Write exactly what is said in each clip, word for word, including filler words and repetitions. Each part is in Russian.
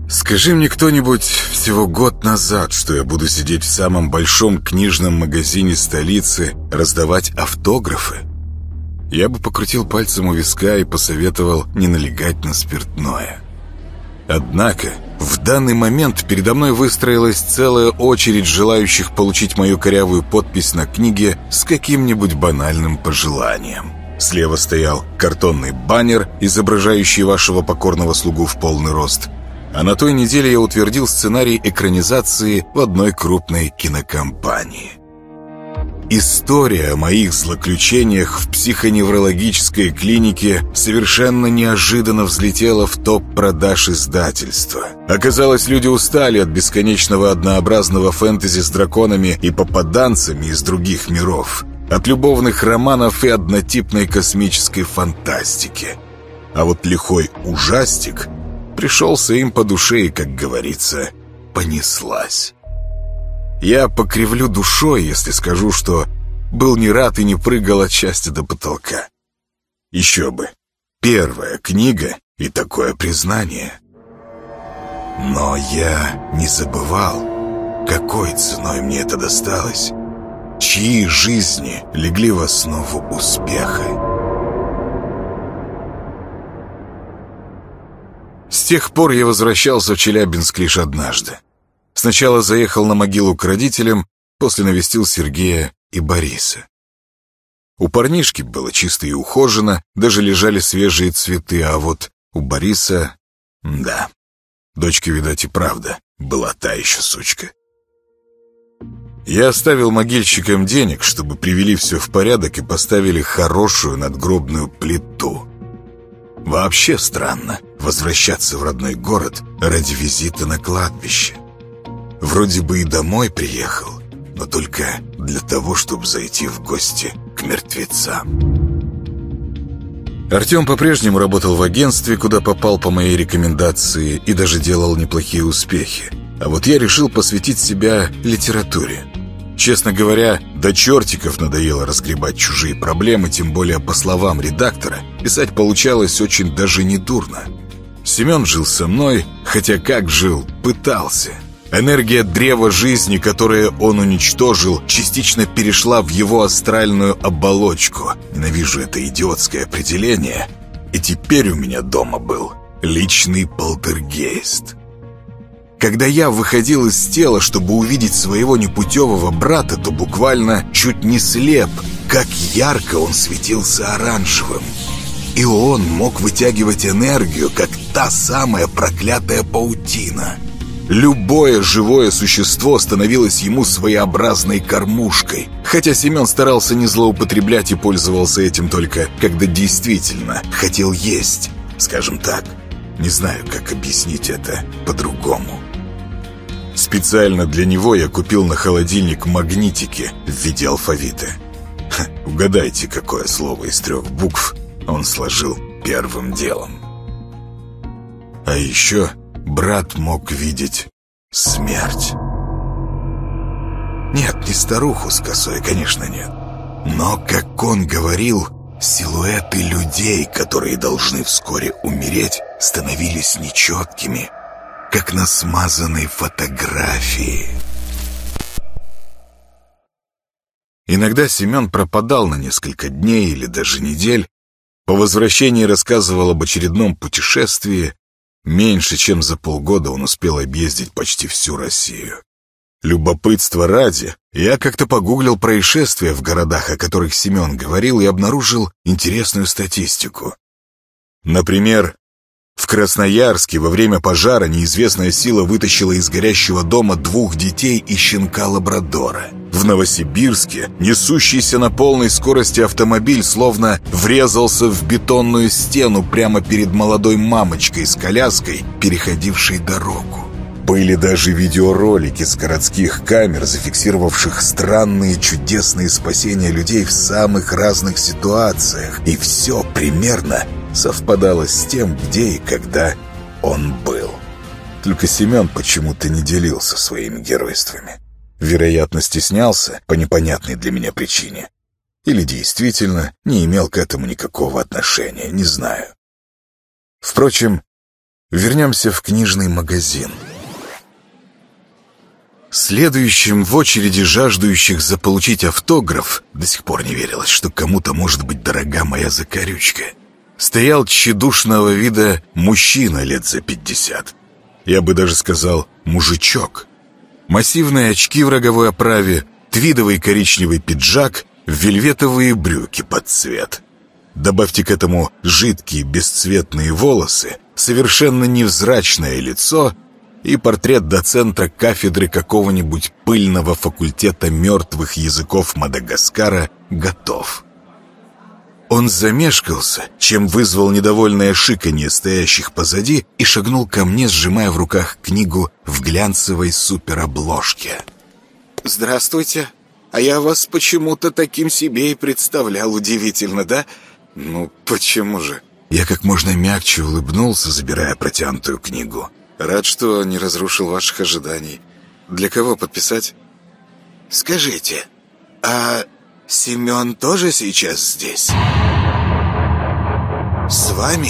Скажи мне кто-нибудь всего год назад, что я буду сидеть в самом большом книжном магазине столицы, раздавать автографы, я бы покрутил пальцем у виска и посоветовал не налегать на спиртное. Однако в данный момент передо мной выстроилась целая очередь желающих получить мою корявую подпись на книге с каким-нибудь банальным пожеланием. Слева стоял картонный баннер, изображающий вашего покорного слугу в полный рост. А на той неделе я утвердил сценарий экранизации в одной крупной кинокомпании. История о моих злоключениях в психоневрологической клинике совершенно неожиданно взлетела в топ продаж издательства. Оказалось, люди устали от бесконечного однообразного фэнтези с драконами и попаданцами из других миров, от любовных романов и однотипной космической фантастики. А вот лихой ужастик пришелся им по душе и, как говорится, понеслась. Я покривлю душой, если скажу, что был не рад и не прыгал от счастья до потолка. Еще бы, первая книга и такое признание. Но я не забывал, какой ценой мне это досталось, чьи жизни легли в основу успеха. С тех пор я возвращался в Челябинск лишь однажды. Сначала заехал на могилу к родителям, после навестил Сергея и Бориса. У парнишки было чисто и ухожено, даже лежали свежие цветы, а вот у Бориса... Да, дочка, видать, и правда была та еще сучка. Я оставил могильщикам денег, чтобы привели все в порядок и поставили хорошую надгробную плиту. Вообще странно возвращаться в родной город ради визита на кладбище. Вроде бы и домой приехал, но только для того, чтобы зайти в гости к мертвецам. Артем по-прежнему работал в агентстве, куда попал по моей рекомендации, и даже делал неплохие успехи. А вот я решил посвятить себя литературе. Честно говоря, до чертиков надоело разгребать чужие проблемы, тем более, по словам редактора, писать получалось очень даже недурно. Семен жил со мной, хотя как жил, пытался. Энергия древа жизни, которое он уничтожил, частично перешла в его астральную оболочку. Ненавижу это идиотское определение. И теперь у меня дома был личный полтергейст. Когда я выходил из тела, чтобы увидеть своего непутевого брата, то буквально чуть не слеп, как ярко он светился оранжевым. И он мог вытягивать энергию, как та самая проклятая паутина. Любое живое существо становилось ему своеобразной кормушкой. Хотя Семен старался не злоупотреблять и пользовался этим только когда действительно хотел есть. Скажем так, не знаю, как объяснить это по-другому. Специально для него я купил на холодильник магнитики в виде алфавита. Ха, угадайте, какое слово из трех букв он сложил первым делом. А еще... брат мог видеть смерть. Нет, не старуху с косой, конечно, нет. Но, как он говорил, силуэты людей, которые должны вскоре умереть, становились нечеткими, как на смазанной фотографии. Иногда Семен пропадал на несколько дней или даже недель. По возвращении рассказывал об очередном путешествии. Меньше чем за полгода он успел объездить почти всю Россию. Любопытство ради, я как-то погуглил происшествия в городах, о которых Семен говорил, и обнаружил интересную статистику. Например, в Красноярске во время пожара неизвестная сила вытащила из горящего дома двух детей и щенка-лабрадора. В Новосибирске несущийся на полной скорости автомобиль словно врезался в бетонную стену прямо перед молодой мамочкой с коляской, переходившей дорогу. Были даже видеоролики с городских камер, зафиксировавших странные чудесные спасения людей в самых разных ситуациях. И все примерно совпадало с тем, где и когда он был. Только Семен почему-то не делился своими геройствами. Вероятно, стеснялся по непонятной для меня причине. Или действительно не имел к этому никакого отношения, не знаю. Впрочем, Вернемся в книжный магазин. Следующим в очереди жаждущих заполучить автограф, до сих пор не верилось, что кому-то может быть дорога моя закорючка, стоял тщедушного вида мужчина лет за пятьдесят. Я бы даже сказал «мужичок». Массивные очки в роговой оправе, твидовый коричневый пиджак, вельветовые брюки под цвет. Добавьте к этому жидкие бесцветные волосы, совершенно невзрачное лицо и портрет доцента кафедры какого-нибудь пыльного факультета мертвых языков Мадагаскара готов. Он замешкался, чем вызвал недовольное шиканье стоящих позади, и шагнул ко мне, сжимая в руках книгу в глянцевой суперобложке. «Здравствуйте. А я вас почему-то таким себе и представлял. Удивительно, да? Ну, почему же?» Я как можно мягче улыбнулся, забирая протянутую книгу. «Рад, что не разрушил ваших ожиданий. Для кого подписать?» «Скажите, а Семен тоже сейчас здесь? С вами?»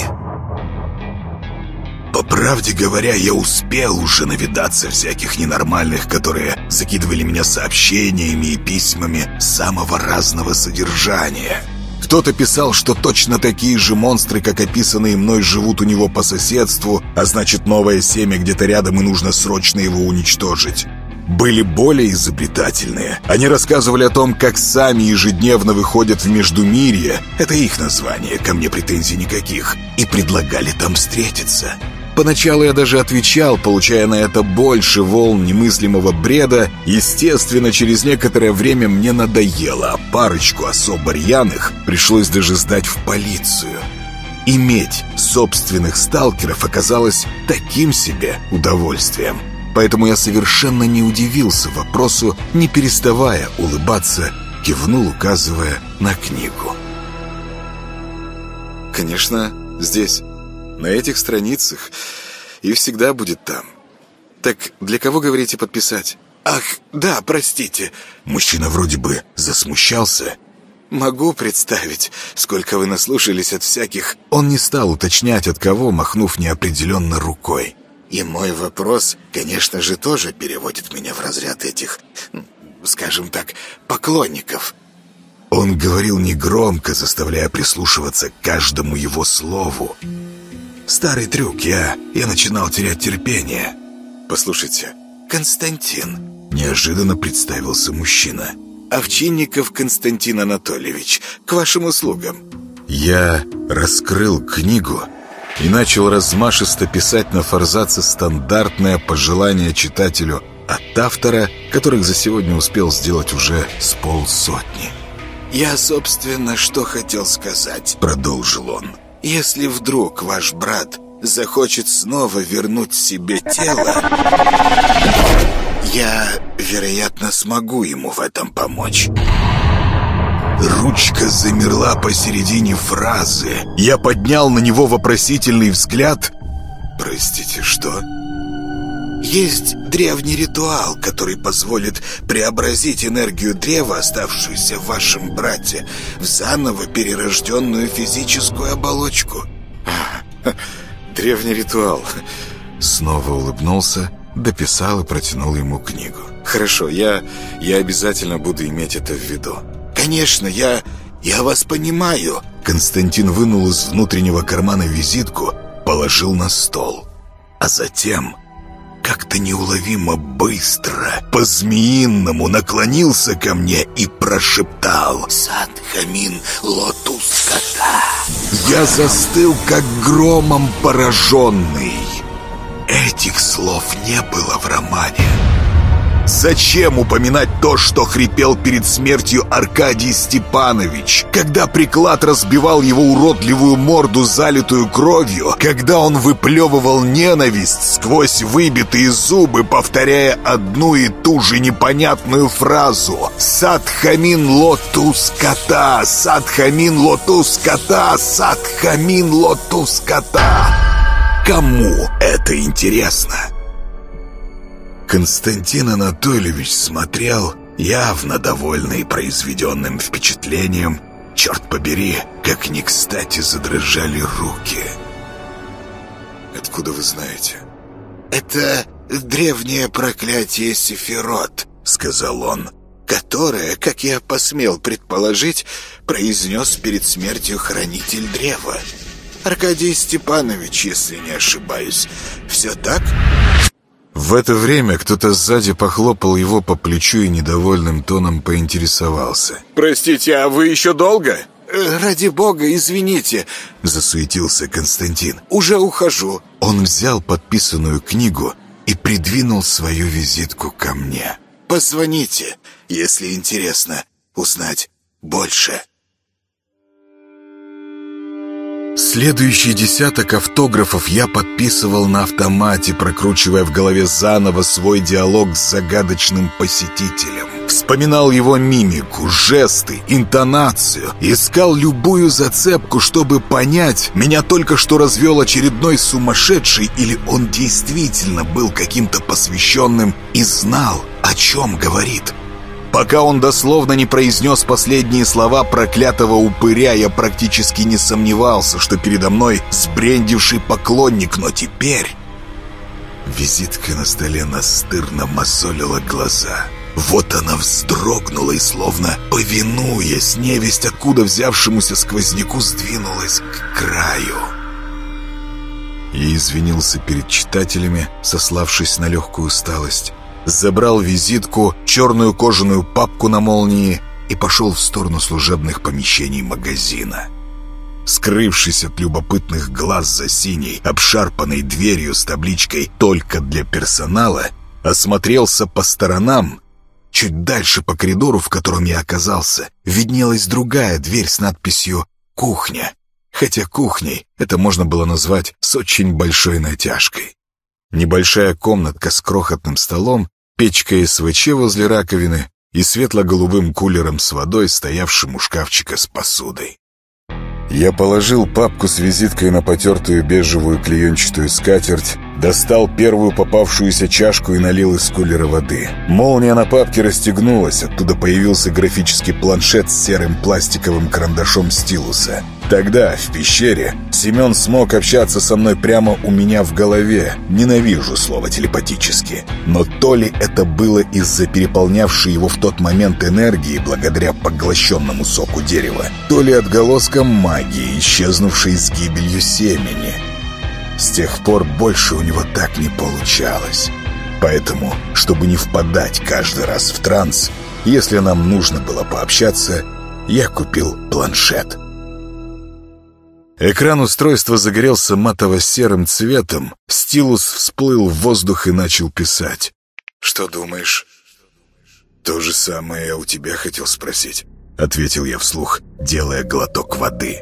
По правде говоря, я успел уже навидаться всяких ненормальных, которые закидывали меня сообщениями и письмами самого разного содержания. Кто-то писал, что точно такие же монстры, как описанные мной, живут у него по соседству, а значит, новое семя где-то рядом и нужно срочно его уничтожить. Были более изобретательные. Они рассказывали о том, как сами ежедневно выходят в Междумирье, это их название, ко мне претензий никаких, и предлагали там встретиться. Поначалу я даже отвечал, получая на это больше волн немыслимого бреда. Естественно, через некоторое время мне надоело, а парочку особо рьяных пришлось даже сдать в полицию. Иметь собственных сталкеров оказалось таким себе удовольствием. Поэтому я совершенно не удивился вопросу, не переставая улыбаться, кивнул, указывая на книгу. «Конечно, здесь, на этих страницах, и всегда будет там. Так для кого, говорите, подписать?» «Ах, да, простите». Мужчина вроде бы засмущался. «Могу представить, сколько вы наслушались от всяких...» Он не стал уточнять, от кого, махнув неопределенно рукой. «И мой вопрос, конечно же, тоже переводит меня в разряд этих, скажем так, поклонников». Он говорил негромко, заставляя прислушиваться к каждому его слову. Старый трюк, я... я начинал терять терпение. «Послушайте, Константин», — неожиданно представился мужчина. «Овчинников Константин Анатольевич, к вашим услугам». Я раскрыл книгу и начал размашисто писать на форзаце стандартное пожелание читателю от автора, которых за сегодня успел сделать уже с полсотни. «Я, собственно, что хотел сказать», — продолжил он. «Если вдруг ваш брат захочет снова вернуть себе тело, я, вероятно, смогу ему в этом помочь». Ручка замерла посередине фразы. Я поднял на него вопросительный взгляд. «Простите, что?» «Есть древний ритуал, который позволит преобразить энергию древа, оставшуюся в вашем брате, в заново перерожденную физическую оболочку». А, древний ритуал. Снова улыбнулся, дописал и протянул ему книгу. «Хорошо, я, я обязательно буду иметь это в виду». «Конечно, я... я вас понимаю». Константин вынул из внутреннего кармана визитку, положил на стол. А затем, как-то неуловимо быстро, по-змеиному наклонился ко мне и прошептал: «Садхамин лотус кота». Я застыл, как громом пораженный. Этих слов не было в романе. Зачем упоминать то, что хрипел перед смертью Аркадий Степанович, когда приклад разбивал его уродливую морду, залитую кровью, когда он выплевывал ненависть сквозь выбитые зубы, повторяя одну и ту же непонятную фразу: «Садхамин лотус кота! Садхамин лотус кота! Садхамин лотус кота!» Кому это интересно? Константин Анатольевич смотрел, явно довольный произведенным впечатлением. Черт побери, как не кстати задрожали руки. откуда вы знаете?» «Это древнее проклятие Сефирот», — сказал он, «которое, как я посмел предположить, произнес перед смертью хранитель древа. Аркадий Степанович, если не ошибаюсь. Все так?» В это время кто-то сзади похлопал его по плечу и недовольным тоном поинтересовался: «Простите, а вы еще долго?» «Ради бога, извините», — засуетился Константин. «Уже ухожу». Он взял подписанную книгу и придвинул свою визитку ко мне. «Позвоните, если интересно узнать больше». Следующий десяток автографов я подписывал на автомате, прокручивая в голове заново свой диалог с загадочным посетителем. Вспоминал его мимику, жесты, интонацию. Искал любую зацепку, чтобы понять, меня только что развел очередной сумасшедший или он действительно был каким-то посвященным и знал, о чем говорит. Пока он дословно не произнес последние слова проклятого упыря, я практически не сомневался, что передо мной сбрендивший поклонник, но теперь... Визитка на столе настырно мозолила глаза. Вот она вздрогнула и, словно повинуясь невесть откуда взявшемуся сквозняку, сдвинулась к краю. Я извинился перед читателями, сославшись на легкую усталость. Забрал визитку, черную кожаную папку на молнии и пошел в сторону служебных помещений магазина. Скрывшись от любопытных глаз за синей, обшарпанной дверью с табличкой «Только для персонала», осмотрелся по сторонам. Чуть дальше по коридору, в котором я оказался, виднелась другая дверь с надписью «Кухня». Хотя кухней это можно было назвать с очень большой натяжкой. Небольшая комнатка с крохотным столом, печка СВЧ возле раковины и светло-голубым кулером с водой, стоявшим у шкафчика с посудой. Я положил папку с визиткой на потертую бежевую клеенчатую скатерть, достал первую попавшуюся чашку и налил из кулера воды. Молния на папке расстегнулась, оттуда появился графический планшет с серым пластиковым карандашом стилуса. Тогда, в пещере, Семен смог общаться со мной прямо у меня в голове. Ненавижу слово «телепатически». Но то ли это было из-за переполнявшей его в тот момент энергии благодаря поглощенному соку дерева, то ли отголоском магии, исчезнувшей с гибелью семени. С тех пор больше у него так не получалось. Поэтому, чтобы не впадать каждый раз в транс, если нам нужно было пообщаться, я купил планшет. Экран устройства загорелся матово-серым цветом, стилус всплыл в воздух и начал писать. «Что думаешь?» «То же самое я у тебя хотел спросить», — ответил я вслух, делая глоток воды.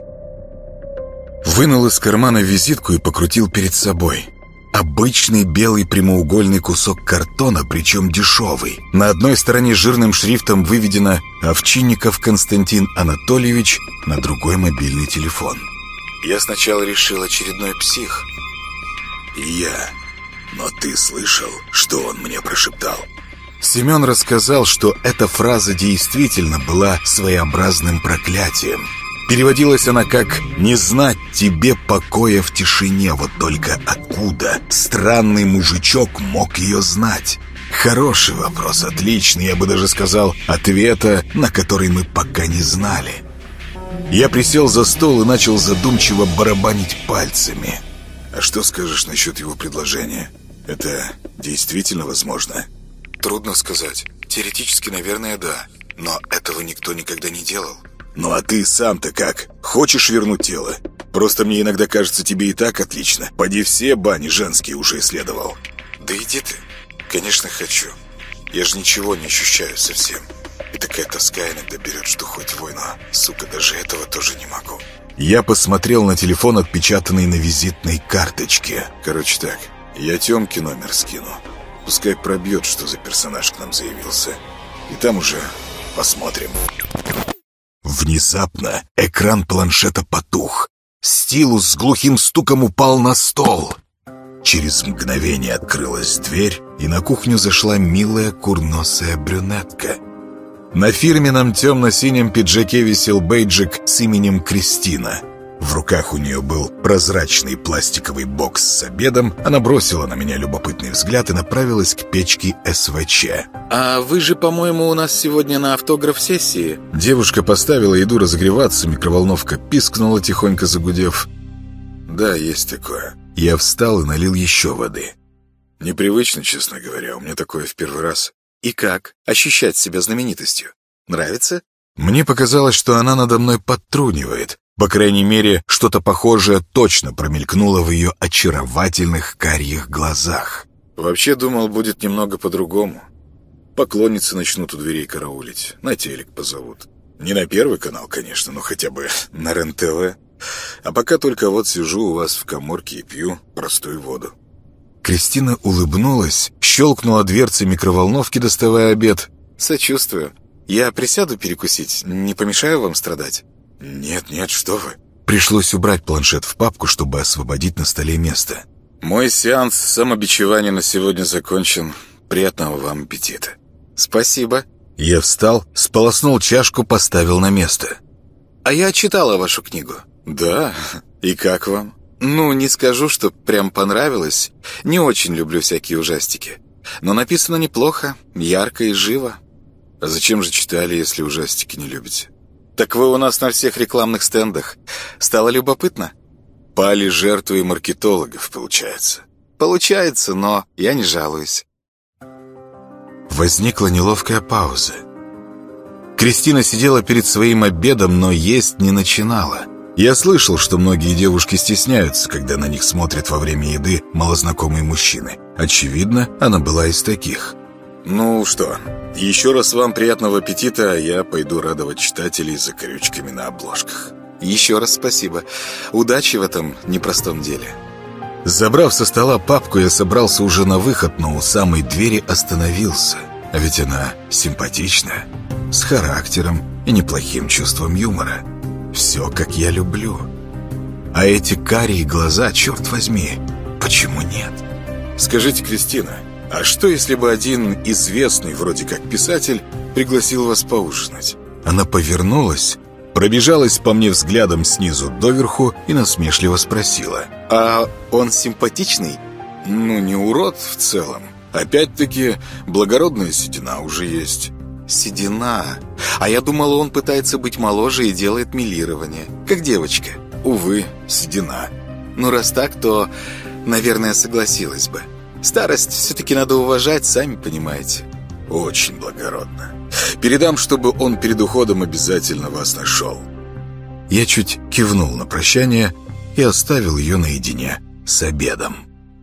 Вынул из кармана визитку и покрутил перед собой. Обычный белый прямоугольный кусок картона, причем дешевый. На одной стороне жирным шрифтом выведено «Овчинников Константин Анатольевич», на другой мобильный телефон. Я сначала решил очередной псих. И я. Но ты слышал, что он мне прошептал? Семен рассказал, что эта фраза действительно была своеобразным проклятием. Переводилась она как «не знать тебе покоя в тишине». Вот только откуда странный мужичок мог ее знать? Хороший вопрос, отличный, я бы даже сказал, ответа, на который мы пока не знали. Я присел за стол и начал задумчиво барабанить пальцами. А что скажешь насчет его предложения? Это действительно возможно? Трудно сказать. Теоретически, наверное, да. Но этого никто никогда не делал. Ну а ты сам-то как? Хочешь вернуть тело? Просто мне иногда кажется, тебе и так отлично. Поди все бани женские уже исследовал. Да иди ты. Конечно, хочу. Я же ничего не ощущаю совсем. И такая тоска иногда берет, что хоть вой, но, сука, даже этого тоже не могу. Я посмотрел на телефон, отпечатанный на визитной карточке. Короче так, я Тёмке номер скину. Пускай пробьет, что за персонаж к нам заявился. И там уже посмотрим. Внезапно экран планшета потух. Стилус с глухим стуком упал на стол. Через мгновение открылась дверь, и на кухню зашла милая курносая брюнетка. На фирменном темно-синем пиджаке висел бейджик с именем Кристина. В руках у нее был прозрачный пластиковый бокс с обедом. Она бросила на меня любопытный взгляд и направилась к печке эс вэ че. «А вы же, по-моему, у нас сегодня на автограф-сессии?» Девушка поставила еду разогреваться, микроволновка пискнула, тихонько загудев. «Да, есть такое». Я встал и налил еще воды. Непривычно, честно говоря, у меня такое в первый раз. «И как? Ощущать себя знаменитостью? Нравится?» Мне показалось, что она надо мной подтрунивает. По крайней мере, что-то похожее точно промелькнуло в ее очаровательных карих глазах. «Вообще думал, будет немного по-другому. Поклонницы начнут у дверей караулить, на телек позовут. Не на Первый канал, конечно, но хотя бы на эр эн тэ вэ. А пока только вот сижу у вас в каморке и пью простую воду». Кристина улыбнулась, щелкнула дверцей микроволновки, доставая обед. «Сочувствую. Я присяду перекусить, не помешаю вам страдать?» «Нет, нет, что вы». Пришлось убрать планшет в папку, чтобы освободить на столе место. «Мой сеанс самобичевания на сегодня закончен. Приятного вам аппетита». «Спасибо». Я встал, сполоснул чашку, поставил на место. «А я читала вашу книгу». «Да? И как вам?» «Ну, не скажу, что прям понравилось. Не очень люблю всякие ужастики. Но написано неплохо, ярко и живо». «А зачем же читали, если ужастики не любите?» «Так вы у нас на всех рекламных стендах. Стало любопытно?» «Пали жертвой маркетологов, получается». «Получается, но я не жалуюсь». Возникла неловкая пауза. Кристина сидела перед своим обедом, но есть не начинала. Я слышал, что многие девушки стесняются, когда на них смотрят во время еды малознакомые мужчины. Очевидно, она была из таких. «Ну что, еще раз вам приятного аппетита, а я пойду радовать читателей закорючками на обложках». «Еще раз спасибо. Удачи в этом непростом деле». Забрав со стола папку, я собрался уже на выход, но у самой двери остановился. А ведь она симпатичная, с характером и неплохим чувством юмора. Все, как я люблю. А эти карие глаза, черт возьми, почему нет? «Скажите, Кристина, а что, если бы один известный, вроде как писатель, пригласил вас поужинать?» Она повернулась, пробежалась по мне взглядом снизу доверху и насмешливо спросила. «А он симпатичный?» «Ну, не урод в целом. Опять-таки, благородная седина уже есть». «Седина? А я думала, он пытается быть моложе и делает милирование, как девочка». «Увы, седина». «Ну, раз так, то, наверное, согласилась бы. Старость все-таки надо уважать, сами понимаете». «Очень благородно. Передам, чтобы он перед уходом обязательно вас нашел». Я чуть кивнул на прощание и оставил ее наедине с обедом.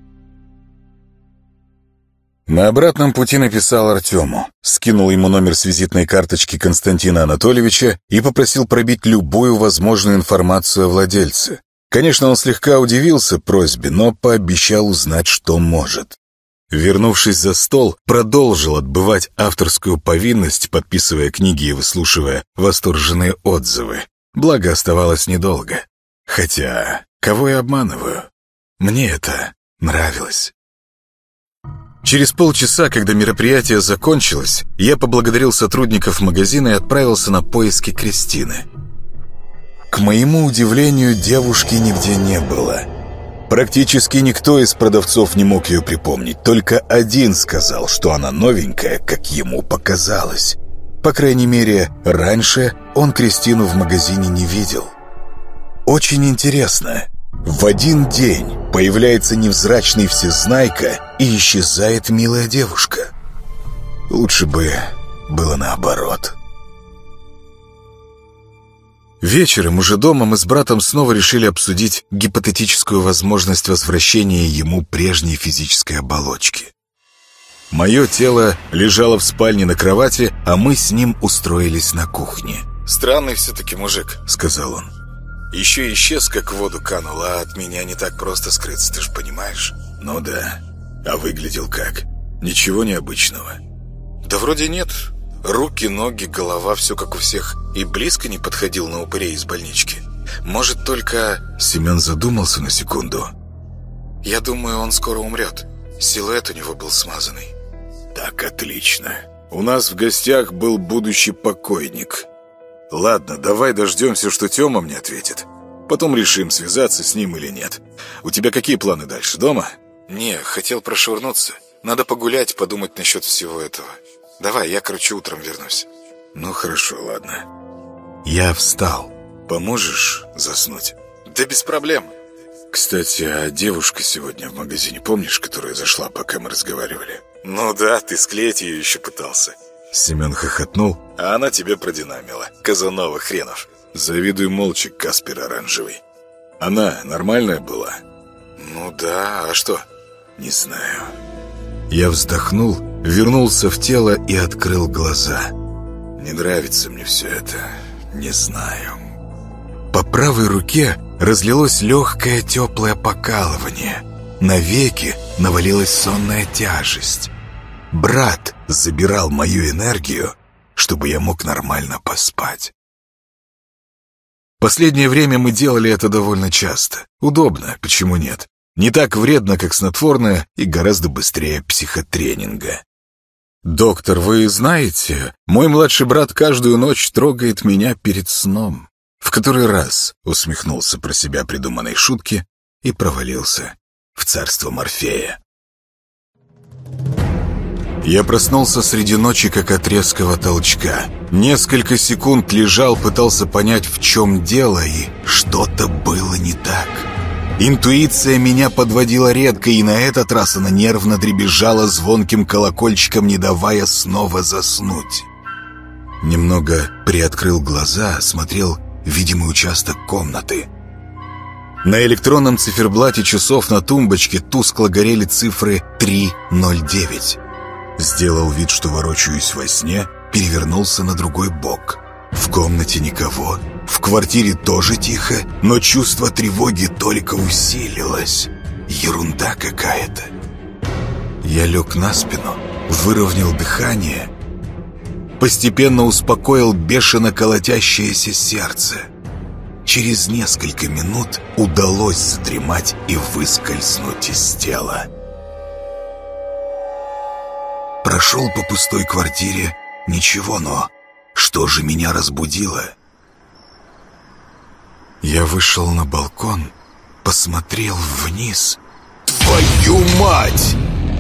На обратном пути написал Артему, скинул ему номер с визитной карточки Константина Анатольевича и попросил пробить любую возможную информацию о владельце. Конечно, он слегка удивился просьбе, но пообещал узнать, что может. Вернувшись за стол, продолжил отбывать авторскую повинность, подписывая книги и выслушивая восторженные отзывы. Благо, оставалось недолго. Хотя, кого я обманываю? Мне это нравилось. Через полчаса, когда мероприятие закончилось, я поблагодарил сотрудников магазина и отправился на поиски Кристины. К моему удивлению, девушки нигде не было. Практически никто из продавцов не мог ее припомнить. Только один сказал, что она новенькая, как ему показалось. По крайней мере, раньше он Кристину в магазине не видел. Очень интересно. В один день появляется невзрачный всезнайка и исчезает милая девушка. Лучше бы было наоборот. Вечером уже дома мы с братом снова решили обсудить гипотетическую возможность возвращения ему прежней физической оболочки. Мое тело лежало в спальне на кровати, а мы с ним устроились на кухне. «Странный все-таки мужик», — сказал он. «Еще исчез, как в воду канул, а от меня не так просто скрыться, ты же понимаешь». «Ну да. А выглядел как? Ничего необычного?» «Да вроде нет. Руки, ноги, голова, все как у всех. И близко не подходил на упырей из больнички. Может, только...» Семен задумался на секунду. «Я думаю, он скоро умрет. Силуэт у него был смазанный». «Так, отлично. У нас в гостях был будущий покойник. Ладно, давай дождемся, что Тёма мне ответит. Потом решим, связаться с ним или нет. У тебя какие планы дальше? Дома? Не, хотел прошвырнуться. Надо погулять, подумать насчет всего этого. Давай, я, короче, утром вернусь. Ну, хорошо, ладно. Я встал. Поможешь заснуть? Да без проблем. Кстати, а девушка сегодня в магазине, помнишь, которая зашла, пока мы разговаривали? Ну да, ты склеить ее еще пытался. Семен хохотнул. А она тебе продинамила. Казанова хренов. Завидуй молча, Каспер Оранжевый. Она нормальная была? Ну да, а что? Не знаю. Я вздохнул, вернулся в тело и открыл глаза. Не нравится мне все это. Не знаю. По правой руке разлилось легкое теплое покалывание. На веки навалилась сонная тяжесть. Брат забирал мою энергию, чтобы я мог нормально поспать. Последнее время мы делали это довольно часто. Удобно, почему нет? Не так вредно, как снотворное, и гораздо быстрее психотренинга. «Доктор, вы знаете, мой младший брат каждую ночь трогает меня перед сном». В который раз усмехнулся про себя придуманной шутки и провалился в царство Морфея. Я проснулся среди ночи, как от резкого толчка. Несколько секунд лежал, пытался понять, в чем дело, и что-то было не так. Интуиция меня подводила редко, и на этот раз она нервно дребезжала звонким колокольчиком, не давая снова заснуть. Немного приоткрыл глаза, смотрел видимый участок комнаты. На электронном циферблате часов на тумбочке тускло горели цифры три ноль девять. Сделал вид, что ворочаюсь во сне, перевернулся на другой бок. В комнате никого, в квартире тоже тихо, но чувство тревоги только усилилось. Ерунда какая-то. Я лег на спину, выровнял дыхание, постепенно успокоил бешено колотящееся сердце. Через несколько минут удалось задремать и выскользнуть из тела. Прошел по пустой квартире, ничего, но что же меня разбудило? Я вышел на балкон, посмотрел вниз. Твою мать!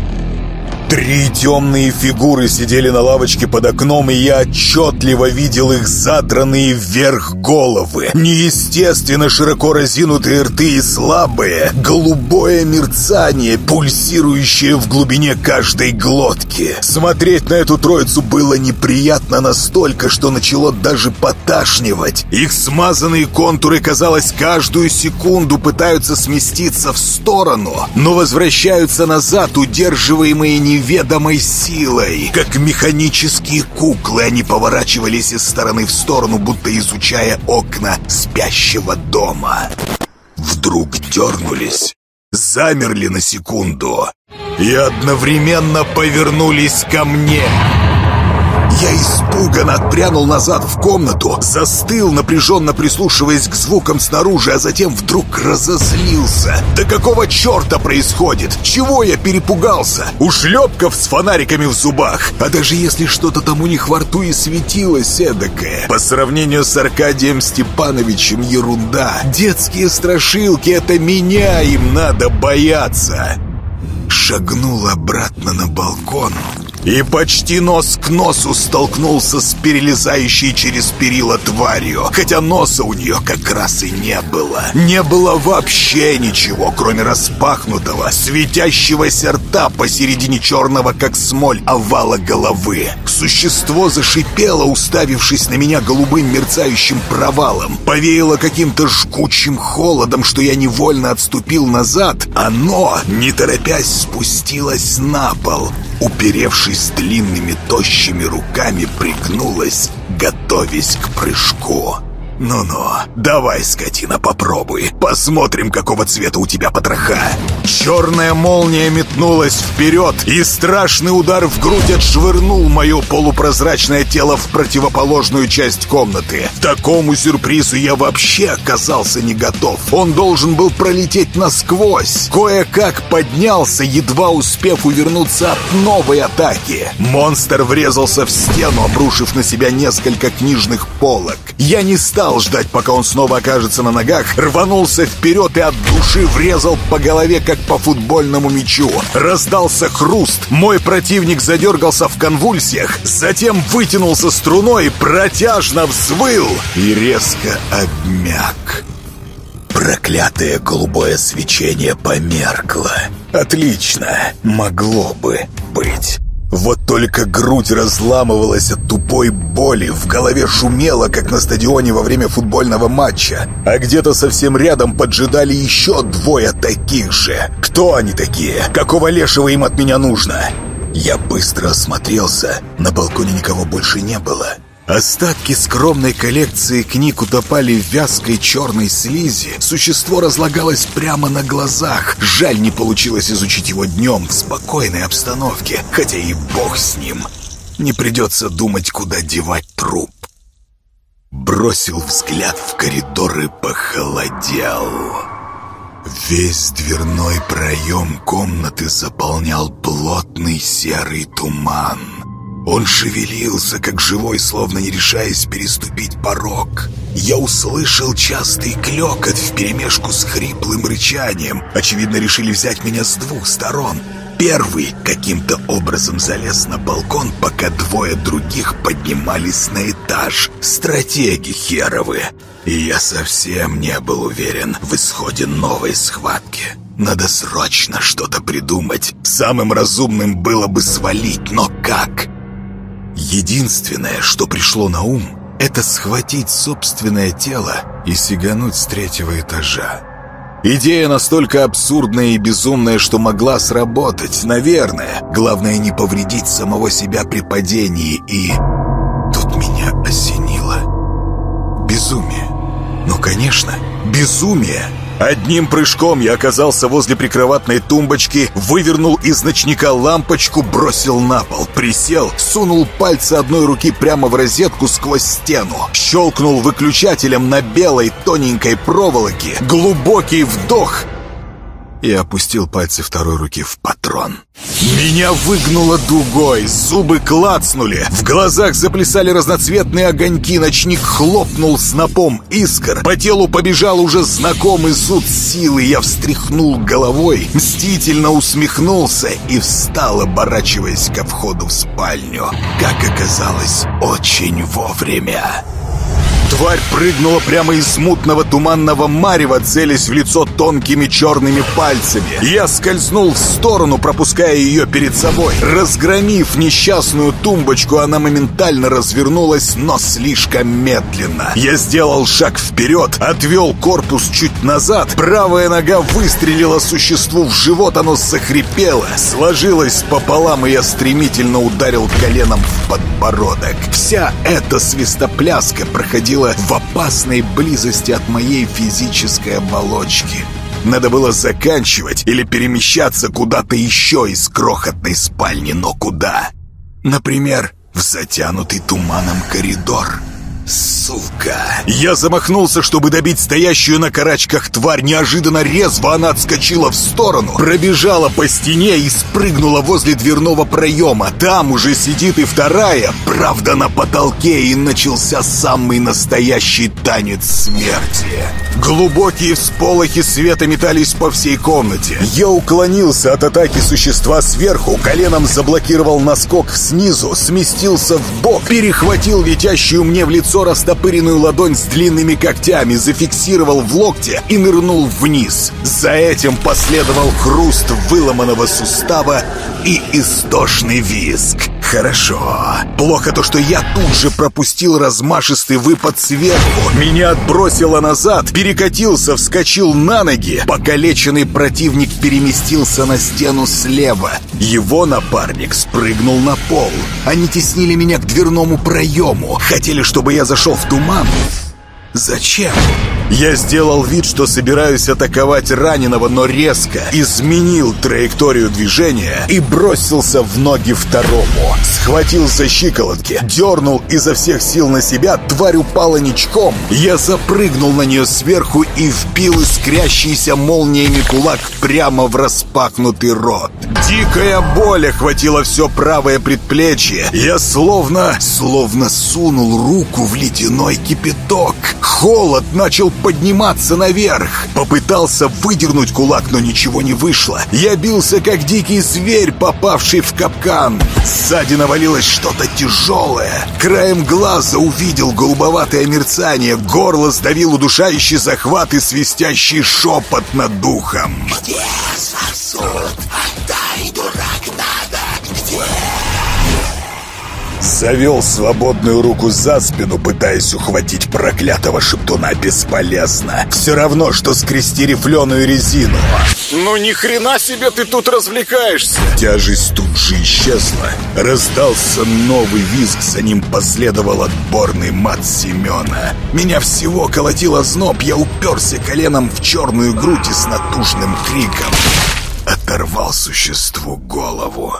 Три темные фигуры сидели на лавочке под окном, и я отчетливо видел их задранные вверх головы. Неестественно широко разинутые рты и слабое, голубое мерцание, пульсирующее в глубине каждой глотки. Смотреть на эту троицу было неприятно настолько, что начало даже поташнивать. Их смазанные контуры, казалось, каждую секунду пытаются сместиться в сторону, но возвращаются назад, удерживаемые невидимыми неведомой силой. Как механические куклы, они поворачивались из стороны в сторону, будто изучая окна спящего дома. Вдруг дернулись, замерли на секунду и одновременно повернулись ко мне. Я испуганно отпрянул назад в комнату, застыл, напряженно прислушиваясь к звукам снаружи, а затем вдруг разозлился. Да какого черта происходит? Чего я перепугался? Ушлепков с фонариками в зубах. А даже если что-то там у них во рту и светилось эдакое, по сравнению с Аркадием Степановичем ерунда. Детские страшилки — это меня им надо бояться. Шагнул обратно на балкон и почти нос к носу столкнулся с перелезающей через перила тварью. Хотя носа у нее как раз и не было. Не было вообще ничего, кроме распахнутого, светящегося рта посередине черного, как смоль, овала головы. Существо зашипело, уставившись на меня голубым мерцающим провалом. Повеяло каким-то жгучим холодом, что я невольно отступил назад. Оно, не торопясь, спустилось на пол. Уперевшись длинными тощими руками, пригнулась, готовясь к прыжку. «Ну-ну, давай, скотина, попробуй. Посмотрим, какого цвета у тебя потроха». Черная молния метнулась вперед, и страшный удар в грудь отшвырнул мое полупрозрачное тело в противоположную часть комнаты. К такому сюрпризу я вообще оказался не готов. Он должен был пролететь насквозь. Кое-как поднялся, едва успев увернуться от новой атаки. Монстр врезался в стену, обрушив на себя несколько книжных полок. Я не стал стал ждать, пока он снова окажется на ногах, рванулся вперед и от души врезал по голове, как по футбольному мячу. Раздался хруст, мой противник задергался в конвульсиях, затем вытянулся струной, протяжно взвыл и резко обмяк. Проклятое голубое свечение померкло. Отлично, могло бы быть. Вот только грудь разламывалась от тупой боли, в голове шумело, как на стадионе во время футбольного матча, а где-то совсем рядом поджидали еще двое таких же. Кто они такие? Какого лешего им от меня нужно? Я быстро осмотрелся, на балконе никого больше не было. Остатки скромной коллекции книг утопали в вязкой черной слизи. Существо разлагалось прямо на глазах. Жаль, не получилось изучить его днем в спокойной обстановке. Хотя и бог с ним. Не придется думать, куда девать труп. Бросил взгляд в коридор и похолодел. Весь дверной проем комнаты заполнял плотный серый туман. Он шевелился, как живой, словно не решаясь переступить порог. Я услышал частый клёкот вперемешку с хриплым рычанием. Очевидно, решили взять меня с двух сторон. Первый каким-то образом залез на балкон, пока двое других поднимались на этаж. Стратеги херовы. И я совсем не был уверен в исходе новой схватки. Надо срочно что-то придумать. Самым разумным было бы свалить, но как? Единственное, что пришло на ум, это схватить собственное тело и сигануть с третьего этажа. Идея настолько абсурдная и безумная, что могла сработать, наверное. Главное, не повредить самого себя при падении. И тут меня осенило. Безумие. Ну, конечно, безумие. Одним прыжком я оказался возле прикроватной тумбочки, вывернул из ночника лампочку, бросил на пол, присел, сунул пальцы одной руки прямо в розетку сквозь стену, щелкнул выключателем на белой тоненькой проволоке, глубокий вдох и опустил пальцы второй руки в патрон. Меня выгнуло дугой, зубы клацнули, в глазах заплясали разноцветные огоньки, ночник хлопнул снопом искр, по телу побежал уже знакомый зуд силы, я встряхнул головой, мстительно усмехнулся и встал, оборачиваясь ко входу в спальню. Как оказалось, очень вовремя. Тварь прыгнула прямо из мутного туманного марева, целясь в лицо тонкими черными пальцами. Я скользнул в сторону, пропуская ее перед собой. Разгромив несчастную тумбочку, она моментально развернулась, но слишком медленно. Я сделал шаг вперед, отвел корпус чуть назад. Правая нога выстрелила существу в живот, оно захрипело, сложилось пополам, и я стремительно ударил коленом в подбородок. Вся эта свистопляска проходила в опасной близости от моей физической оболочки. Надо было заканчивать или перемещаться куда-то еще из крохотной спальни, но куда? Например, в затянутый туманом коридор. Сука! Я замахнулся, чтобы добить стоящую на карачках тварь. Неожиданно резво она отскочила в сторону, пробежала по стене и спрыгнула возле дверного проема. Там уже сидит и вторая, правда на потолке, и начался самый настоящий танец смерти. Глубокие всполохи света метались по всей комнате. Я уклонился от атаки существа сверху, коленом заблокировал наскок снизу, сместился в бок, перехватил летящую мне в лицо растопыренную ладонь с длинными когтями, зафиксировал в локте и нырнул вниз. За этим последовал хруст выломанного сустава и истошный визг. Хорошо. Плохо то, что я тут же пропустил размашистый выпад сверху. Меня отбросило назад, перекатился, вскочил на ноги. Покалеченный противник переместился на стену слева. Его напарник спрыгнул на пол. Они теснили меня к дверному проему. Хотели, чтобы я зашел в туман. Зачем? Я сделал вид, что собираюсь атаковать раненого, но резко изменил траекторию движения и бросился в ноги второму. Схватил за щиколотки, дернул изо всех сил на себя, тварь упала ничком. Я запрыгнул на нее сверху и вбил искрящийся молниями кулак прямо в распахнутый рот. Дикая боль охватила все правое предплечье. Я словно, словно сунул руку в ледяной кипяток. Холод начал подниматься наверх. Попытался выдернуть кулак, но ничего не вышло. Я бился, как дикий зверь, попавший в капкан. Сзади навалилось что-то тяжелое. Краем глаза увидел голубоватое мерцание. Горло сдавил удушающий захват и свистящий шепот над духом. «Где сосуд? Отдай, дурак, надо! Где?» Завел свободную руку за спину, пытаясь ухватить проклятого шептуна. Бесполезно. Все равно, что скрести рифленую резину. Ну ни хрена себе ты тут развлекаешься. Тяжесть тут же исчезла. Раздался новый визг, за ним последовал отборный мат Семена. Меня всего колотил озноб. Я уперся коленом в черную грудь и с натужным криком оторвал существу голову.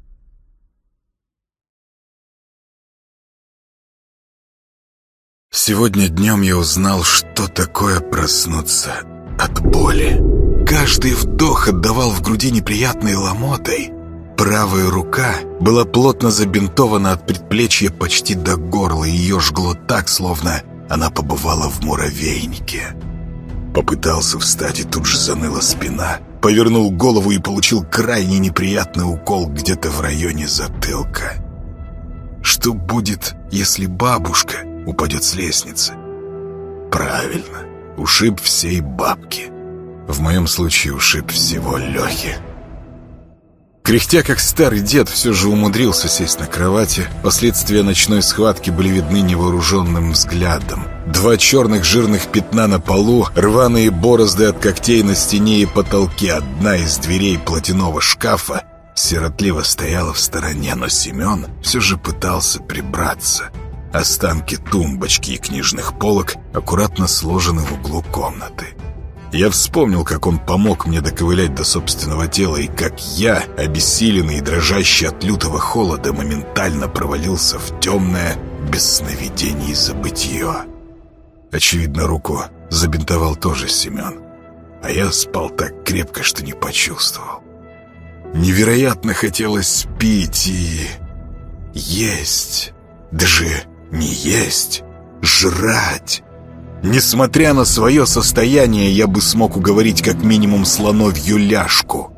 Сегодня днем я узнал, что такое проснуться от боли. Каждый вдох отдавал в груди неприятной ломотой. Правая рука была плотно забинтована от предплечья почти до горла. Ее жгло так, словно она побывала в муравейнике. Попытался встать, и тут же заныла спина. Повернул голову и получил крайне неприятный укол где-то в районе затылка. Что будет, если бабушка упадет с лестницы? Правильно, ушиб всей бабки. В моем случае ушиб всего Лехи. Кряхтя как старый дед, все же умудрился сесть на кровати. Последствия ночной схватки были видны невооруженным взглядом. Два черных жирных пятна на полу, рваные борозды от когтей на стене и потолке. Одна из дверей платяного шкафа сиротливо стояла в стороне, но Семен все же пытался прибраться. Останки тумбочки и книжных полок аккуратно сложены в углу комнаты. Я вспомнил, как он помог мне доковылять до собственного тела, и как я, обессиленный и дрожащий от лютого холода, моментально провалился в темное, без сновидений забытье. Очевидно, руку забинтовал тоже Семен, а я спал так крепко, что не почувствовал. Невероятно хотелось пить и есть, даже не есть, жрать. Несмотря на свое состояние, я бы смог уговорить как минимум слоновью ляжку.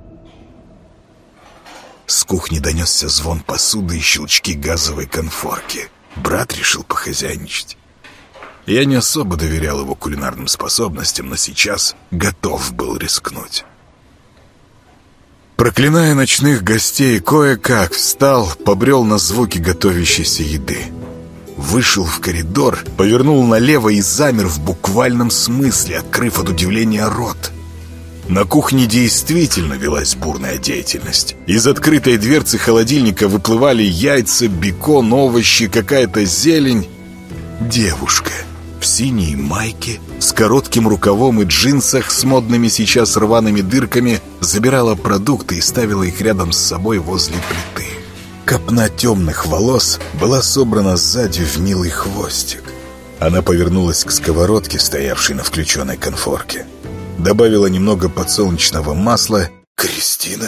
С кухни донесся звон посуды и щелчки газовой конфорки. Брат решил похозяйничать. Я не особо доверял его кулинарным способностям, но сейчас готов был рискнуть. Проклиная ночных гостей, кое-как встал, побрел на звуки готовящейся еды. Вышел в коридор, повернул налево и замер в буквальном смысле, открыв от удивления рот. На кухне действительно велась бурная деятельность. Из открытой дверцы холодильника выплывали яйца, бекон, овощи, какая-то зелень. Девушка в синей майке, с коротким рукавом и джинсах с модными сейчас рваными дырками забирала продукты и ставила их рядом с собой возле плиты. Копна темных волос была собрана сзади в милый хвостик. Она повернулась к сковородке, стоявшей на включенной конфорке. Добавила немного подсолнечного масла. «Кристина?»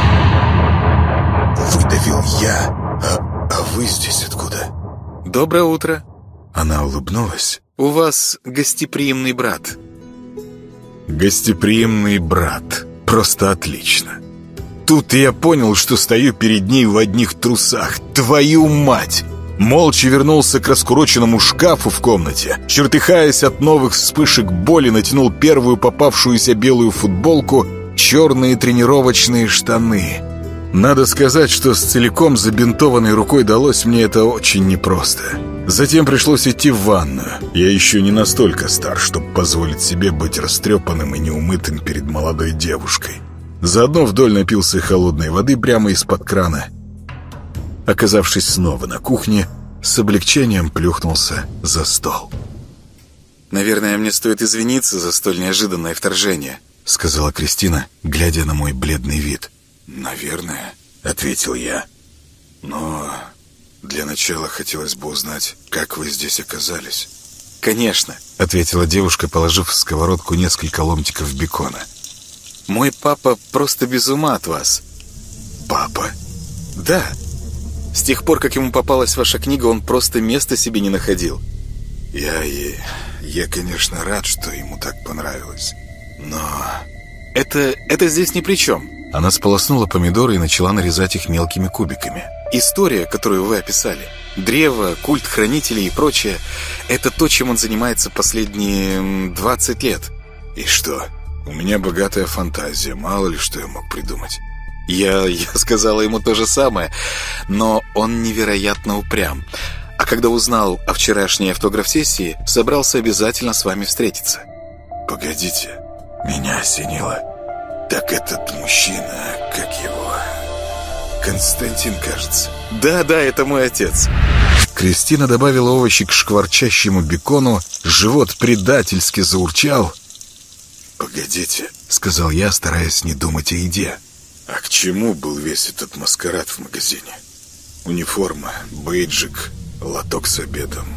Выдавил я. «А, а вы здесь откуда?» «Доброе утро». Она улыбнулась. «У вас гостеприимный брат». «Гостеприимный брат. Просто отлично». Тут я понял, что стою перед ней в одних трусах. Твою мать! Молча вернулся к раскуроченному шкафу в комнате. Чертыхаясь от новых вспышек боли, натянул первую попавшуюся белую футболку, черные тренировочные штаны. Надо сказать, что с целиком забинтованной рукой далось мне это очень непросто. Затем пришлось идти в ванную. Я еще не настолько стар, чтобы позволить себе быть растрепанным и неумытым перед молодой девушкой. Заодно вдоль напился холодной воды прямо из-под крана. Оказавшись снова на кухне, с облегчением плюхнулся за стол. «Наверное, мне стоит извиниться за столь неожиданное вторжение», — сказала Кристина, глядя на мой бледный вид. «Наверное», — ответил я. «Но для начала хотелось бы узнать, как вы здесь оказались». «Конечно», — ответила девушка, положив в сковородку несколько ломтиков бекона. «Мой папа просто без ума от вас». «Папа?» «Да. С тех пор, как ему попалась ваша книга, он просто места себе не находил». «Я, я, я, конечно, рад, что ему так понравилось, но...» «Это, это здесь ни при чем». Она сполоснула помидоры и начала нарезать их мелкими кубиками. «История, которую вы описали, древо, культ хранителей и прочее, это то, чем он занимается последние двадцать лет». «И что? У меня богатая фантазия, мало ли что я мог придумать». Я, я сказала ему то же самое, но он невероятно упрям. А когда узнал о вчерашней автограф-сессии, собрался обязательно с вами встретиться». «Погодите, меня осенило. Так этот мужчина, как его... Константин, кажется». «Да, да, это мой отец». Кристина добавила овощи к шкварчащему бекону, живот предательски заурчал. «Погодите», — сказал я, стараясь не думать о еде. «А к чему был весь этот маскарад в магазине? Униформа, бейджик, лоток с обедом.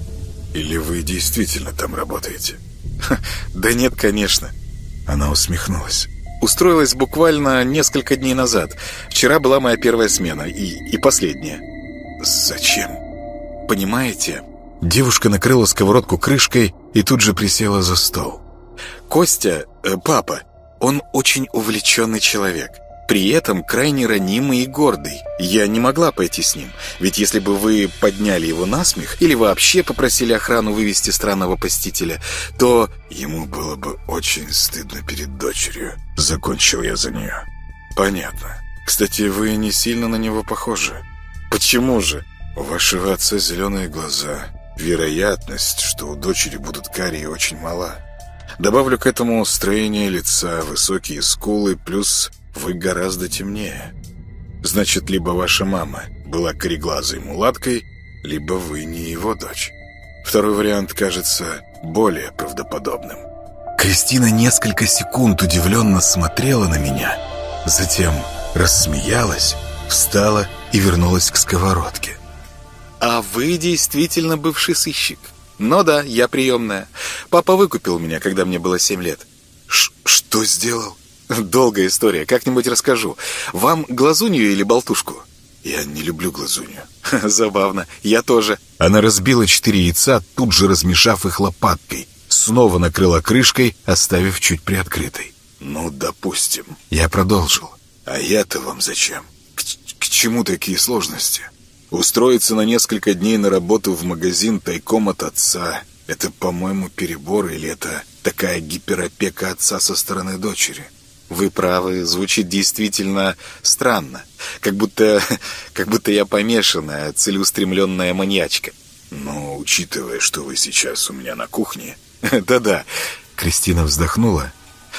Или вы действительно там работаете?» Ха, «Да нет, конечно». Она усмехнулась. «Устроилась буквально несколько дней назад. Вчера была моя первая смена и, и последняя». «Зачем?» «Понимаете?» Девушка накрыла сковородку крышкой и тут же присела за стол. «Костя, э, папа, он очень увлеченный человек. При этом крайне ранимый и гордый. Я не могла пойти с ним, ведь если бы вы подняли его насмех или вообще попросили охрану вывести странного посетителя, то ему было бы очень стыдно перед дочерью». Закончил я за нее. «Понятно. Кстати, вы не сильно на него похожи». «Почему же?» «У вашего отца зеленые глаза. Вероятность, что у дочери будут карие, очень мала. Добавлю к этому строение лица, высокие скулы, плюс вы гораздо темнее. Значит, либо ваша мама была кореглазой мулаткой, либо вы не его дочь. Второй вариант кажется более правдоподобным». Кристина несколько секунд удивленно смотрела на меня, затем рассмеялась, встала и вернулась к сковородке. «А вы действительно бывший сыщик?» «Ну да, я приемная. Папа выкупил меня, когда мне было семь лет». Ш «Что сделал?» «Долгая история, как-нибудь расскажу. Вам глазунью или болтушку?» «Я не люблю глазунью». «Забавно, я тоже». Она разбила четыре яйца, тут же размешав их лопаткой. Снова накрыла крышкой, оставив чуть приоткрытой. «Ну, допустим». Я продолжил. «А я-то вам зачем? К, к чему такие сложности? Устроиться на несколько дней на работу в магазин тайком от отца — это, по-моему, перебор, или это такая гиперопека отца со стороны дочери?» «Вы правы, звучит действительно странно. Как будто, как будто я помешанная, целеустремленная маньячка». «Но, учитывая, что вы сейчас у меня на кухне...» «Да-да», — Кристина вздохнула.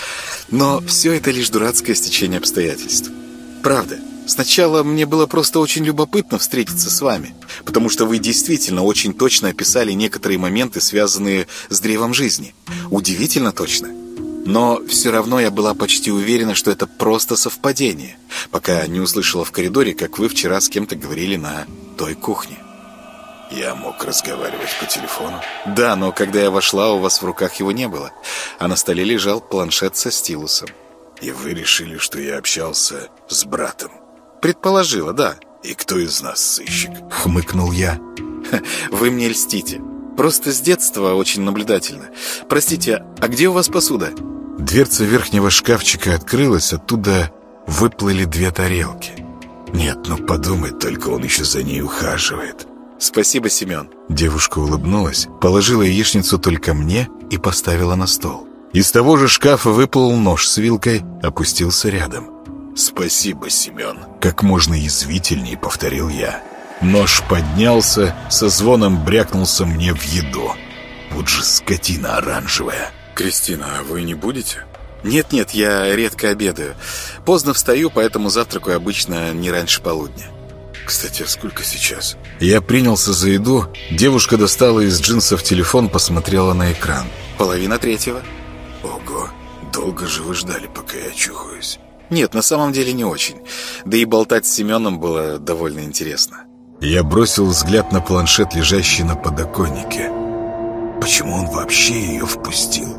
«Но все это лишь дурацкое стечение обстоятельств. Правда, сначала мне было просто очень любопытно встретиться с вами, потому что вы действительно очень точно описали некоторые моменты, связанные с древом жизни. Удивительно точно. Но все равно я была почти уверена, что это просто совпадение, пока не услышала в коридоре, как вы вчера с кем-то говорили на той кухне». «Я мог разговаривать по телефону?» «Да, но когда я вошла, у вас в руках его не было, а на столе лежал планшет со стилусом». «И вы решили, что я общался с братом?» «Предположила, да». «И кто из нас сыщик?» — хмыкнул я. «Вы мне льстите. Просто с детства очень наблюдательно. Простите, а где у вас посуда?» Дверца верхнего шкафчика открылась, оттуда выплыли две тарелки. «Нет, ну подумай, только он еще за ней ухаживает». «Спасибо, Семен». Девушка улыбнулась, положила яичницу только мне и поставила на стол. Из того же шкафа выплыл нож с вилкой, опустился рядом. «Спасибо, Семен», — как можно язвительнее повторил я. Нож поднялся, со звоном брякнулся мне в еду. Вот же скотина оранжевая. «Кристина, а вы не будете?» «Нет-нет, я редко обедаю. Поздно встаю, поэтому завтракаю обычно не раньше полудня». Кстати, а сколько сейчас? Я принялся за еду. Девушка достала из джинсов телефон, посмотрела на экран. Половина третьего. Ого, долго же вы ждали, пока я очухаюсь. Нет, на самом деле не очень. Да и болтать с Семеном было довольно интересно. Я бросил взгляд на планшет, лежащий на подоконнике. Почему он вообще ее впустил?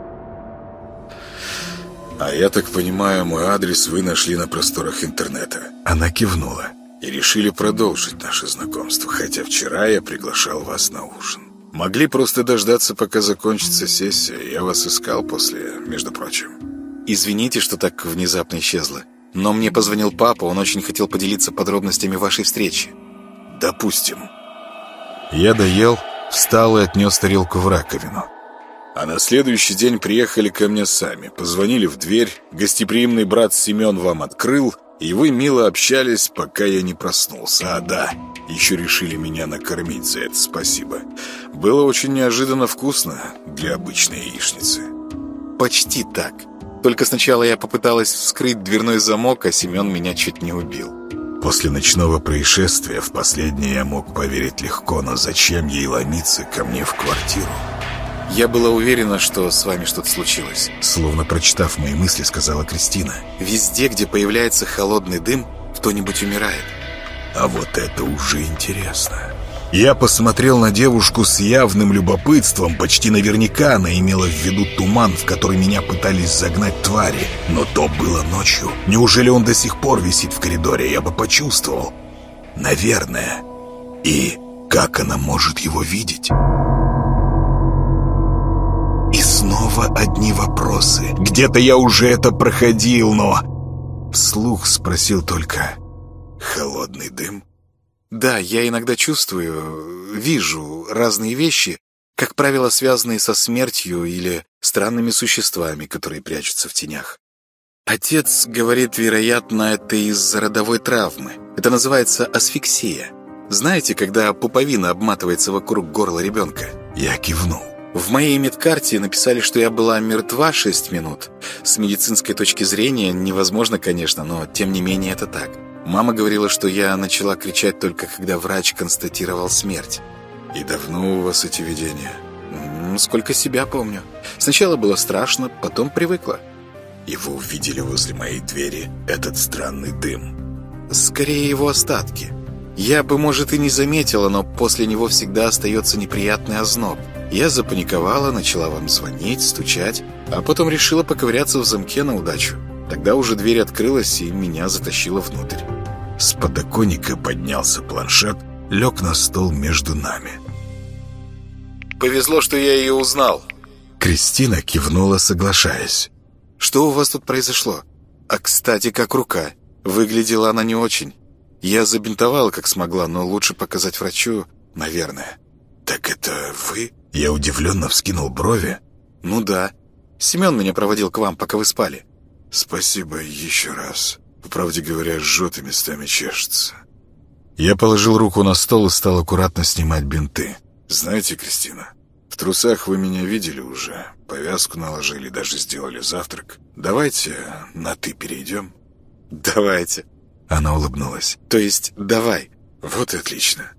А я так понимаю, мой адрес вы нашли на просторах интернета. Она кивнула. И решили продолжить наше знакомство, хотя вчера я приглашал вас на ужин. Могли просто дождаться, пока закончится сессия. Я вас искал после, между прочим. Извините, что так внезапно исчезла. Но мне позвонил папа, он очень хотел поделиться подробностями вашей встречи. Допустим. Я доел, встал и отнес тарелку в раковину. А на следующий день приехали ко мне сами. Позвонили в дверь, гостеприимный брат Семен вам открыл, и вы мило общались, пока я не проснулся. А да, еще решили меня накормить, за это спасибо. Было очень неожиданно вкусно для обычной яичницы. Почти так. Только сначала я попыталась вскрыть дверной замок, а Семен меня чуть не убил. После ночного происшествия в последнее я мог поверить легко, но зачем ей ломиться ко мне в квартиру? Я была уверена, что с вами что-то случилось. Словно прочитав мои мысли, сказала Кристина. Везде, где появляется холодный дым, кто-нибудь умирает. А вот это уже интересно. Я посмотрел на девушку с явным любопытством. Почти наверняка она имела в виду туман, в который меня пытались загнать твари. Но то было ночью. Неужели он до сих пор висит в коридоре? Я бы почувствовал. Наверное. И как она может его видеть? И снова одни вопросы. Где-то я уже это проходил, но... Вслух спросил только... Холодный дым? Да, я иногда чувствую, вижу разные вещи, как правило, связанные со смертью или странными существами, которые прячутся в тенях. Отец говорит, вероятно, это из-за родовой травмы. Это называется асфиксия. Знаете, когда пуповина обматывается вокруг горла ребенка? Я кивнул. В моей медкарте написали, что я была мертва шесть минут. С медицинской точки зрения невозможно, конечно, но тем не менее это так. Мама говорила, что я начала кричать только когда врач констатировал смерть. И давно у вас эти видения? Сколько себя помню. Сначала было страшно, потом привыкла. И вы увидели возле моей двери этот странный дым? Скорее его остатки. Я бы, может, и не заметила, но после него всегда остается неприятный озноб. Я запаниковала, начала вам звонить, стучать, а потом решила поковыряться в замке на удачу. Тогда уже дверь открылась, и меня затащило внутрь. С подоконника поднялся планшет, лег на стол между нами. «Повезло, что я ее узнал». Кристина кивнула, соглашаясь. «Что у вас тут произошло? А, кстати, как рука. Выглядела она не очень. Я забинтовала, как смогла, но лучше показать врачу, наверное». «Так это вы?» Я удивленно вскинул брови. «Ну да. Семен меня проводил к вам, пока вы спали». «Спасибо еще раз. По правде говоря, жжет и местами чешется». Я положил руку на стол и стал аккуратно снимать бинты. «Знаете, Кристина, в трусах вы меня видели уже. Повязку наложили, даже сделали завтрак. Давайте на «ты» перейдем». «Давайте». Она улыбнулась. «То есть давай». «Вот и отлично».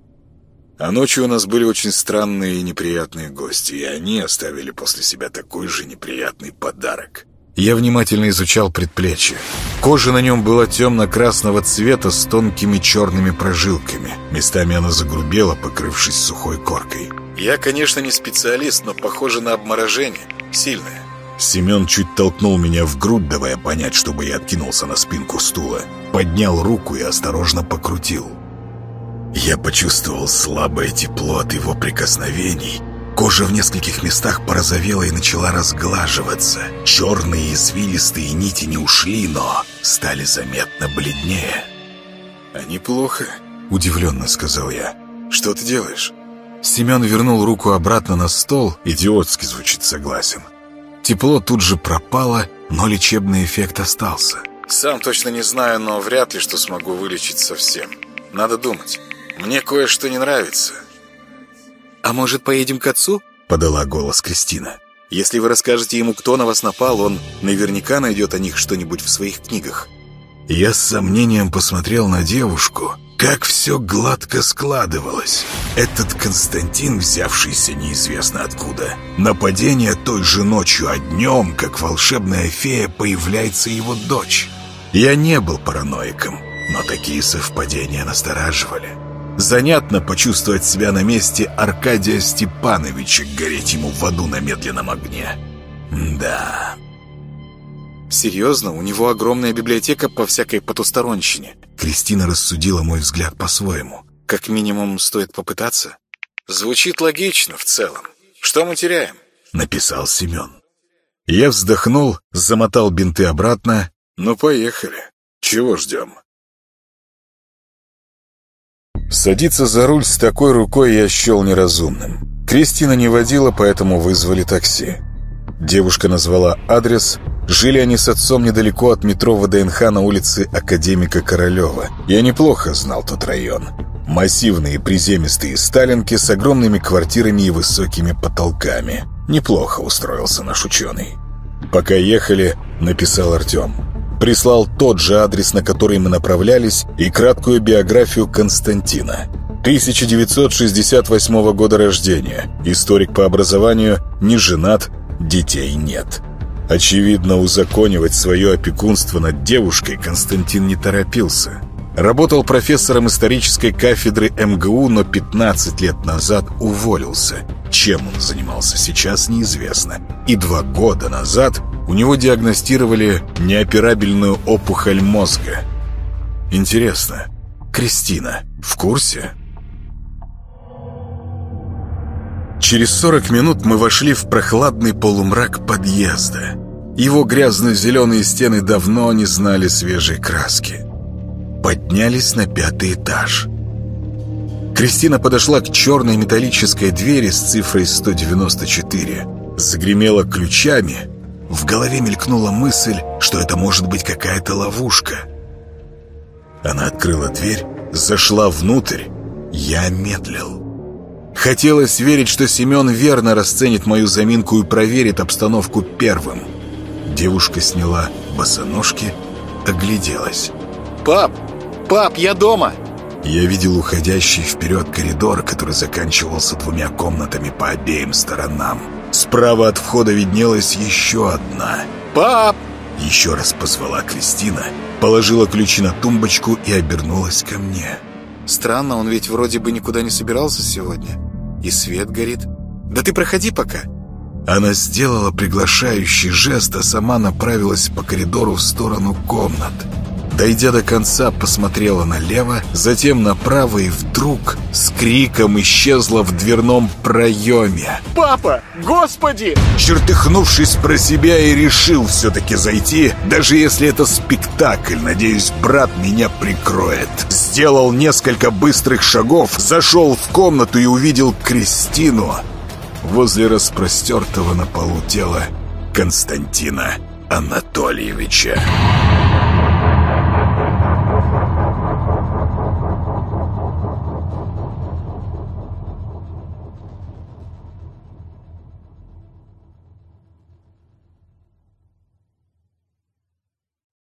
А ночью у нас были очень странные и неприятные гости, и они оставили после себя такой же неприятный подарок. Я внимательно изучал предплечье. Кожа на нем была темно-красного цвета с тонкими черными прожилками. Местами она загрубела, покрывшись сухой коркой. Я, конечно, не специалист, но похоже на обморожение. Сильное. Семен чуть толкнул меня в грудь, давая понять, чтобы я откинулся на спинку стула. Поднял руку и осторожно покрутил. Я почувствовал слабое тепло от его прикосновений. Кожа в нескольких местах порозовела и начала разглаживаться. Черные извилистые нити не ушли, но стали заметно бледнее. «А неплохо», — удивленно сказал я. «Что ты делаешь?» Семен вернул руку обратно на стол. Идиотски звучит, согласен. Тепло тут же пропало, но лечебный эффект остался. «Сам точно не знаю, но вряд ли что смогу вылечить совсем. Надо думать. Мне кое-что не нравится». «А может, поедем к отцу?» — подала голос Кристина. «Если вы расскажете ему, кто на вас напал, он наверняка найдет о них что-нибудь в своих книгах». Я с сомнением посмотрел на девушку. Как все гладко складывалось. Этот Константин, взявшийся неизвестно откуда. Нападение той же ночью, а днем, как волшебная фея, появляется его дочь. Я не был параноиком, но такие совпадения настораживали. Занятно почувствовать себя на месте Аркадия Степановича, гореть ему в аду на медленном огне. Да. Серьезно? У него огромная библиотека по всякой потусторонщине. Кристина рассудила мой взгляд по-своему. Как минимум, стоит попытаться. Звучит логично в целом. Что мы теряем? Написал Семен. Я вздохнул, замотал бинты обратно. Ну, поехали. Чего ждем? Садиться за руль с такой рукой я счел неразумным. Кристина не водила, поэтому вызвали такси. Девушка назвала адрес. Жили они с отцом недалеко от метро ВДНХ на улице Академика Королева. Я неплохо знал тот район. Массивные приземистые сталинки с огромными квартирами и высокими потолками. Неплохо устроился наш ученый. Пока ехали, написал Артем. Прислал тот же адрес, на который мы направлялись, и краткую биографию Константина. тысяча девятьсот шестьдесят восьмого года рождения. Историк по образованию, не женат, детей нет. Очевидно, узаконивать свое опекунство над девушкой Константин не торопился. Работал профессором исторической кафедры эм гэ у, но пятнадцать лет назад уволился. Чем он занимался сейчас, неизвестно. И два года назад у него диагностировали неоперабельную опухоль мозга. Интересно, Кристина в курсе? Через сорок минут мы вошли в прохладный полумрак подъезда. Его грязно-зеленые стены давно не знали свежей краски. Поднялись на пятый этаж. Кристина подошла к черной металлической двери с цифрой сто девяносто четыре. Загремела ключами. В голове мелькнула мысль, что это может быть какая-то ловушка. Она открыла дверь, зашла внутрь. Я медлил. Хотелось верить, что Семен верно расценит мою заминку и проверит обстановку первым. Девушка сняла босоножки, огляделась. «Пап! Пап, я дома!» Я видел уходящий вперед коридор, который заканчивался двумя комнатами по обеим сторонам. Справа от входа виднелась еще одна. «Пап!» Еще раз позвала Кристина, положила ключи на тумбочку и обернулась ко мне. Странно, он ведь вроде бы никуда не собирался сегодня. И свет горит. Да ты проходи пока. Она сделала приглашающий жест, а сама направилась по коридору в сторону комнат. Дойдя до конца, посмотрела налево, затем направо и вдруг с криком исчезла в дверном проеме. «Папа! Господи!» Чертыхнувшись про себя, и решил все-таки зайти, даже если это спектакль. Надеюсь, брат меня прикроет. Сделал несколько быстрых шагов, зашел в комнату и увидел Кристину возле распростертого на полу тела Константина Анатольевича.